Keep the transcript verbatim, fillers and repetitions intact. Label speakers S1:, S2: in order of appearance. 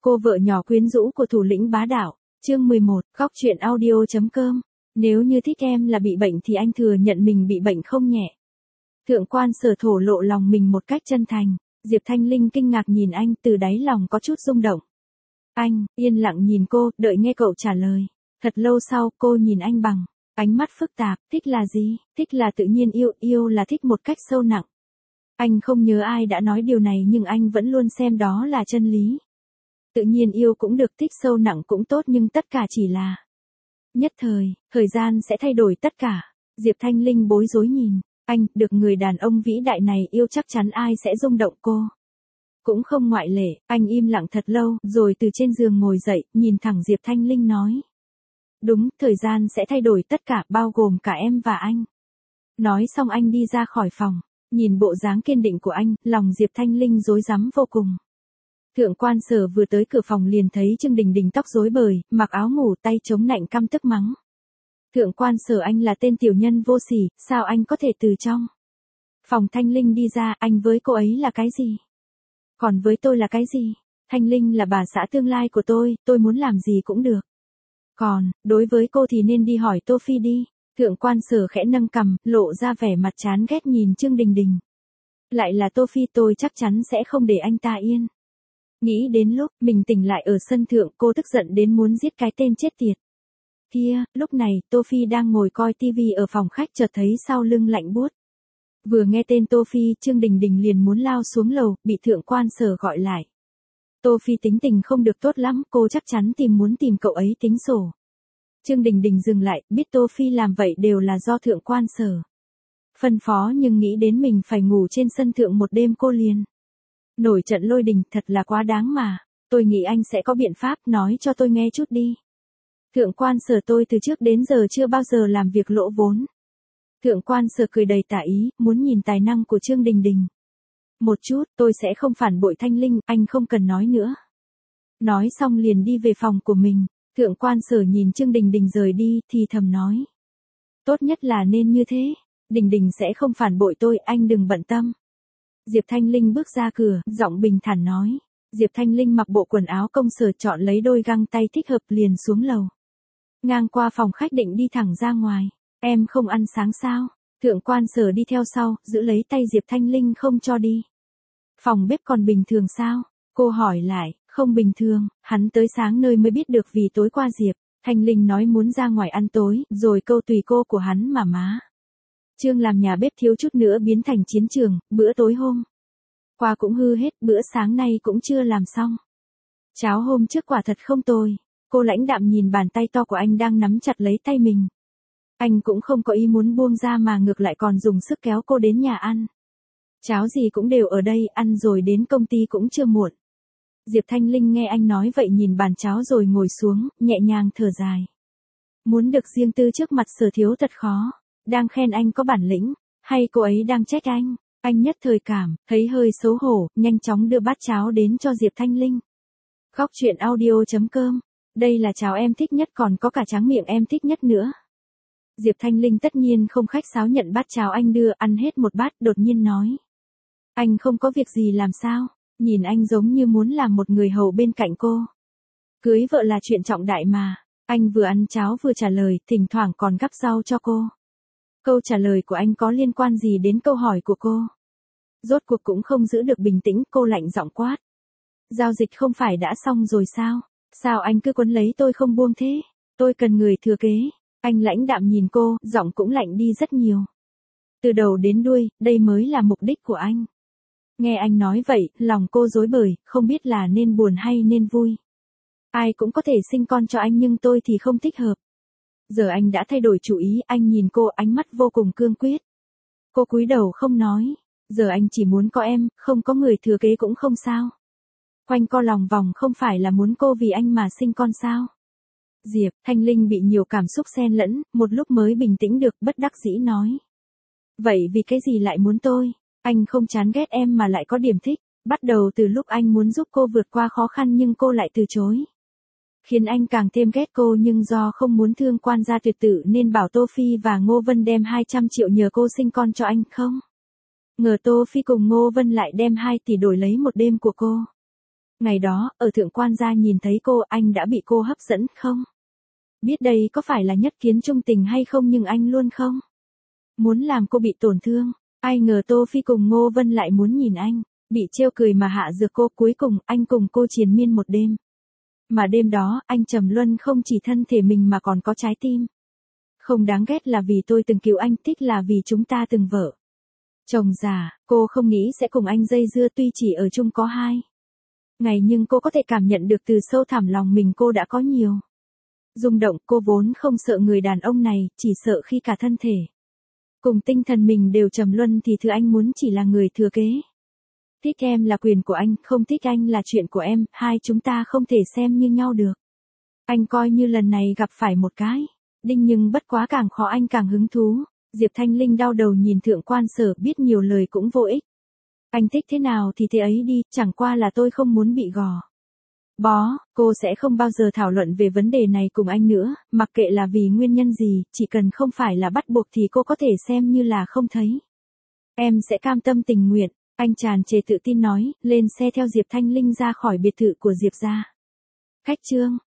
S1: Cô vợ nhỏ quyến rũ của thủ lĩnh bá đạo. Chương mười một, góc truyện audio.com. Nếu như thích em là bị bệnh thì anh thừa nhận mình bị bệnh không nhẹ. Thượng quan Sở thổ lộ lòng mình một cách chân thành. Diệp Thanh Linh kinh ngạc nhìn anh, từ đáy lòng có chút rung động. Anh, yên lặng nhìn cô, đợi nghe cậu trả lời. Thật lâu sau, cô nhìn anh bằng ánh mắt phức tạp. Thích là gì? Thích là tự nhiên yêu, yêu là thích một cách sâu nặng. Anh không nhớ ai đã nói điều này nhưng anh vẫn luôn xem đó là chân lý. Tự nhiên yêu cũng được, thích sâu nặng cũng tốt, nhưng tất cả chỉ là nhất thời, thời gian sẽ thay đổi tất cả. Diệp Thanh Linh bối rối nhìn anh, được người đàn ông vĩ đại này yêu chắc chắn ai sẽ rung động cô. Cũng không ngoại lệ. Anh im lặng thật lâu, rồi từ trên giường ngồi dậy, nhìn thẳng Diệp Thanh Linh nói. Đúng, thời gian sẽ thay đổi tất cả, bao gồm cả em và anh. Nói xong anh đi ra khỏi phòng. Nhìn bộ dáng kiên định của anh, lòng Diệp Thanh Linh rối rắm vô cùng. Thượng quan Sở vừa tới cửa phòng liền thấy Trương Đình Đình tóc rối bời, mặc áo ngủ, tay chống nạnh, căm tức mắng. Thượng quan Sở, anh là tên tiểu nhân vô sỉ, sao anh có thể từ trong phòng Thanh Linh đi ra? Anh với cô ấy là cái gì? Còn với tôi là cái gì? Thanh Linh là bà xã tương lai của tôi, tôi muốn làm gì cũng được. Còn, đối với cô thì nên đi hỏi Tô Phi đi. Thượng quan Sở khẽ nâng cằm, lộ ra vẻ mặt chán ghét nhìn Trương Đình Đình. Lại là Tô Phi, tôi chắc chắn sẽ không để anh ta yên. Nghĩ đến lúc mình tỉnh lại ở sân thượng, cô tức giận đến muốn giết cái tên chết tiệt kia. Lúc này, Tô Phi đang ngồi coi tivi ở phòng khách, chợt thấy sau lưng lạnh buốt. Vừa nghe tên Tô Phi, Trương Đình Đình liền muốn lao xuống lầu, bị Thượng quan Sở gọi lại. Tô Phi tính tình không được tốt lắm, cô chắc chắn tìm muốn tìm cậu ấy tính sổ. Trương Đình Đình dừng lại, biết Tô Phi làm vậy đều là do Thượng quan Sở phân phó, nhưng nghĩ đến mình phải ngủ trên sân thượng một đêm, cô liền nổi trận lôi đình. Thật là quá đáng mà. Tôi nghĩ anh sẽ có biện pháp, nói cho tôi nghe chút đi. Thượng quan Sở, tôi từ trước đến giờ chưa bao giờ làm việc lỗ vốn. Thượng quan Sở cười đầy tà ý, muốn nhìn tài năng của Trương Đình Đình một chút. Tôi sẽ không phản bội Thanh Linh, anh không cần nói nữa. Nói xong liền đi về phòng của mình. Thượng quan Sở nhìn Trương Đình Đình rời đi, thì thầm nói. Tốt nhất là nên như thế. Đình Đình sẽ không phản bội tôi, anh đừng bận tâm. Diệp Thanh Linh bước ra cửa, giọng bình thản nói. Diệp Thanh Linh mặc bộ quần áo công sở, chọn lấy đôi găng tay thích hợp liền xuống lầu. Ngang qua phòng khách định đi thẳng ra ngoài. Em không ăn sáng sao? Thượng quan Sở đi theo sau, giữ lấy tay Diệp Thanh Linh không cho đi. Phòng bếp còn bình thường sao? Cô hỏi lại. Không bình thường, hắn tới sáng nơi mới biết được, vì tối qua Diệp Thanh Linh nói muốn ra ngoài ăn tối, rồi câu tùy cô của hắn mà má Trương làm nhà bếp thiếu chút nữa biến thành chiến trường. Bữa tối hôm qua cũng hư hết, bữa sáng nay cũng chưa làm xong. Cháo hôm trước quả thật không tồi. Cô lãnh đạm nhìn bàn tay to của anh đang nắm chặt lấy tay mình. Anh cũng không có ý muốn buông ra mà ngược lại còn dùng sức kéo cô đến nhà ăn. Cháo gì cũng đều ở đây, ăn rồi đến công ty cũng chưa muộn. Diệp Thanh Linh nghe anh nói vậy nhìn bàn cháo rồi ngồi xuống, nhẹ nhàng thở dài. Muốn được riêng tư trước mặt Sở thiếu thật khó. Đang khen anh có bản lĩnh, hay cô ấy đang trách anh? Anh nhất thời cảm thấy hơi xấu hổ, nhanh chóng đưa bát cháo đến cho Diệp Thanh Linh. Góc truyện audio.com. Đây là cháo em thích nhất, còn có cả tráng miệng em thích nhất nữa. Diệp Thanh Linh tất nhiên không khách sáo nhận bát cháo anh đưa, ăn hết một bát, đột nhiên nói. Anh không có việc gì làm sao? Nhìn anh giống như muốn làm một người hầu bên cạnh cô. Cưới vợ là chuyện trọng đại mà. Anh vừa ăn cháo vừa trả lời, thỉnh thoảng còn gắp rau cho cô. Câu trả lời của anh có liên quan gì đến câu hỏi của cô? Rốt cuộc cũng không giữ được bình tĩnh, cô lạnh giọng quát. Giao dịch không phải đã xong rồi sao? Sao anh cứ quấn lấy tôi không buông thế? Tôi cần người thừa kế. Anh lãnh đạm nhìn cô, giọng cũng lạnh đi rất nhiều. Từ đầu đến đuôi, đây mới là mục đích của anh. Nghe anh nói vậy, lòng cô rối bời, không biết là nên buồn hay nên vui. Ai cũng có thể sinh con cho anh, nhưng tôi thì không thích hợp. Giờ anh đã thay đổi chủ ý, anh nhìn cô, ánh mắt vô cùng cương quyết. Cô cúi đầu không nói. Giờ anh chỉ muốn có em, không có người thừa kế cũng không sao. Quanh co lòng vòng không phải là muốn cô vì anh mà sinh con sao? Diệp Thanh Linh bị nhiều cảm xúc xen lẫn, một lúc mới bình tĩnh được, bất đắc dĩ nói. Vậy vì cái gì lại muốn tôi? Anh không chán ghét em mà lại có điểm thích. Bắt đầu từ lúc anh muốn giúp cô vượt qua khó khăn nhưng cô lại từ chối. Khiến anh càng thêm ghét cô, nhưng do không muốn thương quan gia tuyệt tử nên bảo Tô Phi và Ngô Vân đem hai trăm triệu nhờ cô sinh con cho anh. Không ngờ Tô Phi cùng Ngô Vân lại đem hai tỷ đổi lấy một đêm của cô. Ngày đó, ở thượng quan gia nhìn thấy cô, anh đã bị cô hấp dẫn không? Biết đây có phải là nhất kiến trung tình hay không nhưng anh luôn không muốn làm cô bị tổn thương. Ai ngờ Tô Phi cùng Ngô Vân lại muốn nhìn anh, bị trêu cười mà hạ dược cô. Cuối cùng, anh cùng cô triền miên một đêm. Mà đêm đó, anh Trầm Luân không chỉ thân thể mình mà còn có trái tim. Không đáng ghét là vì tôi từng cứu anh, thích là vì chúng ta từng vợ chồng già. Cô không nghĩ sẽ cùng anh dây dưa tuy chỉ ở chung có hai ngày nhưng cô có thể cảm nhận được từ sâu thẳm lòng mình cô đã có nhiều rung động. Cô vốn không sợ người đàn ông này, chỉ sợ khi cả thân thể cùng tinh thần mình đều trầm luân thì thứ anh muốn chỉ là người thừa kế. Thích em là quyền của anh, không thích anh là chuyện của em, hai chúng ta không thể xem như nhau được. Anh coi như lần này gặp phải một cái đinh nhưng bất quá càng khó anh càng hứng thú. Diệp Thanh Linh đau đầu nhìn thượng quan Sở, biết nhiều lời cũng vô ích. Anh thích thế nào thì thế ấy đi, chẳng qua là tôi không muốn bị gò bó. Cô sẽ không bao giờ thảo luận về vấn đề này cùng anh nữa, mặc kệ là vì nguyên nhân gì, chỉ cần không phải là bắt buộc thì cô có thể xem như là không thấy. Em sẽ cam tâm tình nguyện, anh tràn trề tự tin nói, lên xe theo Diệp Thanh Linh ra khỏi biệt thự của Diệp gia. Khách trương,